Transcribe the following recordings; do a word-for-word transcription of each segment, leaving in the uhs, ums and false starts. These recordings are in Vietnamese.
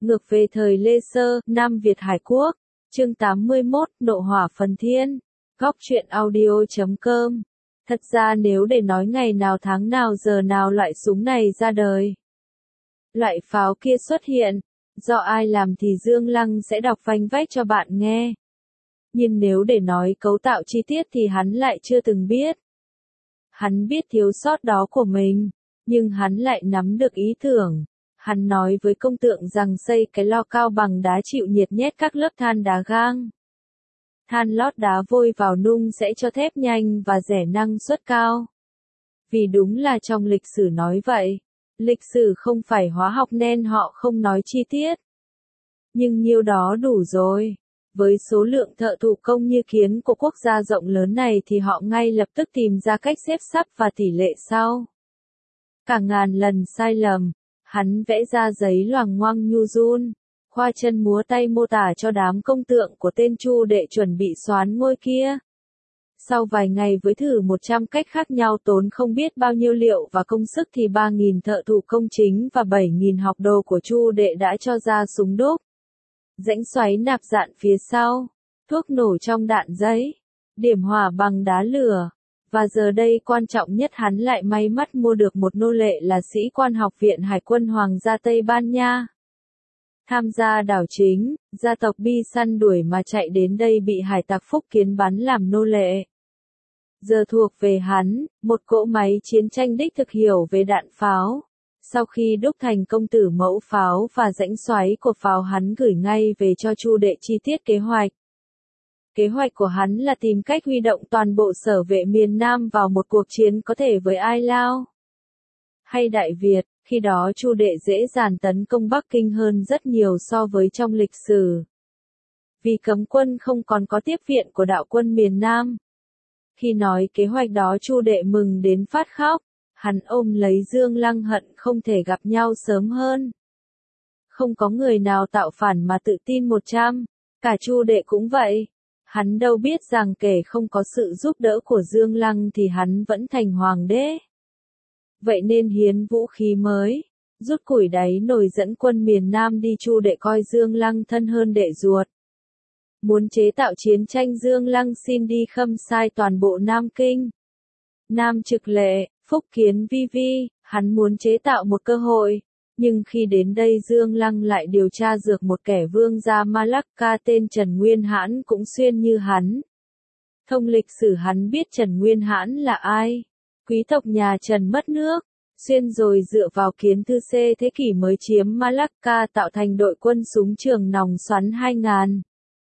Ngược về thời Lê Sơ, Nam Việt Hải Quốc, chương tám mươi mốt, Nộ hỏa phần thiên, góc truyện audio chấm com. Thật ra nếu để nói ngày nào tháng nào giờ nào loại súng này ra đời, loại pháo kia xuất hiện, do ai làm thì Dương Lăng sẽ đọc vanh vách cho bạn nghe. Nhưng nếu để nói cấu tạo chi tiết thì hắn lại chưa từng biết. Hắn biết thiếu sót đó của mình, nhưng hắn lại nắm được ý tưởng. Hắn nói với công tượng rằng xây cái lo cao bằng đá chịu nhiệt nhét các lớp than đá gang. Than lót đá vôi vào nung sẽ cho thép nhanh và rẻ năng suất cao. Vì đúng là trong lịch sử nói vậy. Lịch sử không phải hóa học nên họ không nói chi tiết. Nhưng nhiêu đó đủ rồi. Với số lượng thợ thủ công như Kiến của quốc gia rộng lớn này thì họ ngay lập tức tìm ra cách xếp sắp và tỷ lệ sau. Cả ngàn lần sai lầm, hắn vẽ ra giấy loằng ngoằng nhu run, khoa chân múa tay mô tả cho đám công tượng của tên Chu Đệ chuẩn bị soán ngôi kia. Sau vài ngày với thử một trăm cách khác nhau tốn không biết bao nhiêu liệu và công sức thì ba nghìn thợ thủ công chính và bảy nghìn học đồ của Chu Đệ đã cho ra súng đúc, rãnh xoáy nạp dạn phía sau, thuốc nổ trong đạn giấy, điểm hỏa bằng đá lửa. Và giờ đây quan trọng nhất hắn lại may mắn mua được một nô lệ là sĩ quan học viện Hải quân Hoàng gia Tây Ban Nha. Tham gia đảo chính, gia tộc Bi săn đuổi mà chạy đến đây bị hải tặc Phúc Kiến bắn làm nô lệ. Giờ thuộc về hắn, một cỗ máy chiến tranh đích thực hiểu về đạn pháo. Sau khi đúc thành công tử mẫu pháo và rãnh xoáy của pháo hắn gửi ngay về cho Chu Đệ chi tiết kế hoạch. Kế hoạch của hắn là tìm cách huy động toàn bộ sở vệ miền Nam vào một cuộc chiến có thể với Ai Lao hay Đại Việt, khi đó Chu Đệ dễ dàng tấn công Bắc Kinh hơn rất nhiều so với trong lịch sử. Vì cấm quân không còn có tiếp viện của đạo quân miền Nam. Khi nói kế hoạch đó Chu Đệ mừng đến phát khóc, hắn ôm lấy Dương Lăng hận không thể gặp nhau sớm hơn. Không có người nào tạo phản mà tự tin một trăm, cả Chu Đệ cũng vậy. Hắn đâu biết rằng kể không có sự giúp đỡ của Dương Lăng thì hắn vẫn thành hoàng đế. Vậy nên hiến vũ khí mới, rút củi đáy nồi dẫn quân miền Nam đi. Chu Đệ coi Dương Lăng thân hơn đệ ruột. Muốn chế tạo chiến tranh Dương Lăng xin đi khâm sai toàn bộ Nam Kinh. Nam Trực Lệ, Phúc Kiến vi vi, hắn muốn chế tạo một cơ hội. Nhưng khi đến đây Dương Lăng lại điều tra dược một kẻ vương gia Malacca tên Trần Nguyên Hãn cũng xuyên như hắn. Thông lịch sử hắn biết Trần Nguyên Hãn là ai. Quý tộc nhà Trần mất nước. Xuyên rồi dựa vào kiến thư C thế kỷ mới chiếm Malacca tạo thành đội quân súng trường nòng xoắn hai ngàn.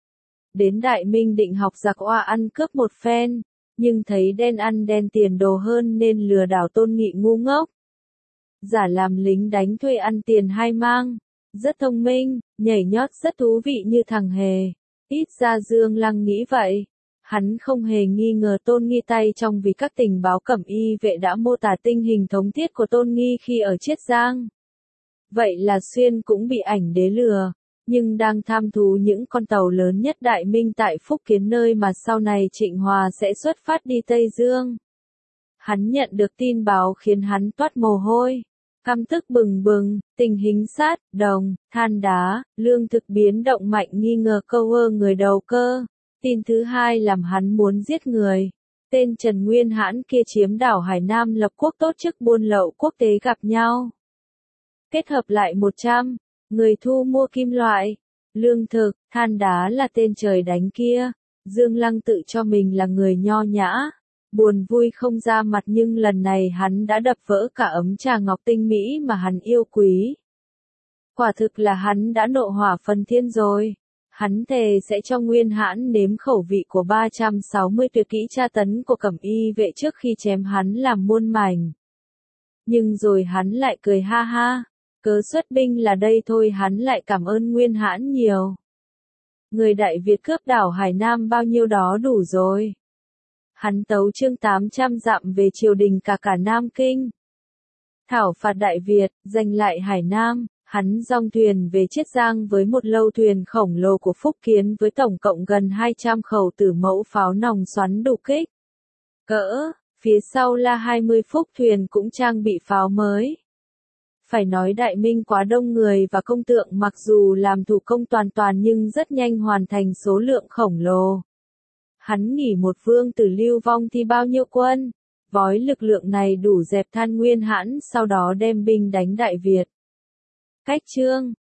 Đến Đại Minh định học giặc oa ăn cướp một phen. Nhưng thấy đen ăn đen tiền đồ hơn nên lừa đảo Tôn Nghị ngu ngốc. Giả làm lính đánh thuê ăn tiền hai mang, rất thông minh, nhảy nhót rất thú vị như thằng Hề. Ít ra Dương Lăng nghĩ vậy. Hắn không hề nghi ngờ Tôn Nghi tay trong vì các tình báo cẩm y vệ đã mô tả tình hình thống thiết của Tôn Nghi khi ở Chiết Giang. Vậy là Xuyên cũng bị ảnh đế lừa, nhưng đang tham thú những con tàu lớn nhất Đại Minh tại Phúc Kiến nơi mà sau này Trịnh Hòa sẽ xuất phát đi Tây Dương. Hắn nhận được tin báo khiến hắn toát mồ hôi. Căm tức bừng bừng, tình hình sát, đồng, than đá, lương thực biến động mạnh nghi ngờ câu ơ người đầu cơ. Tin thứ hai làm hắn muốn giết người. Tên Trần Nguyên Hãn kia chiếm đảo Hải Nam lập quốc tốt chức buôn lậu quốc tế gặp nhau. Kết hợp lại một trăm, người thu mua kim loại, lương thực, than đá là tên trời đánh kia. Dương Lăng tự cho mình là người nho nhã. Buồn vui không ra mặt nhưng lần này hắn đã đập vỡ cả ấm trà ngọc tinh mỹ mà hắn yêu quý. Quả thực là hắn đã nộ hỏa phần thiên rồi. Hắn thề sẽ cho Nguyên Hãn nếm khẩu vị của ba trăm sáu mươi tuyệt kỹ tra tấn của cẩm y vệ trước khi chém hắn làm muôn mảnh. Nhưng rồi hắn lại cười ha ha. Cớ xuất binh là đây thôi hắn lại cảm ơn Nguyên Hãn nhiều. Người Đại Việt cướp đảo Hải Nam bao nhiêu đó đủ rồi. Hắn tấu chương tám trăm dặm về triều đình cả cả Nam Kinh. Thảo phạt Đại Việt, giành lại Hải Nam, hắn dong thuyền về Chiết Giang với một lâu thuyền khổng lồ của Phúc Kiến với tổng cộng gần hai trăm khẩu tử mẫu pháo nòng xoắn đủ kích. Cỡ, phía sau là hai mươi phúc thuyền cũng trang bị pháo mới. Phải nói Đại Minh quá đông người và công tượng mặc dù làm thủ công toàn toàn nhưng rất nhanh hoàn thành số lượng khổng lồ. Hắn nghỉ một vương tử lưu vong thì bao nhiêu quân, vói lực lượng này đủ dẹp Than Nguyên Hãn sau đó đem binh đánh Đại Việt. Cách chương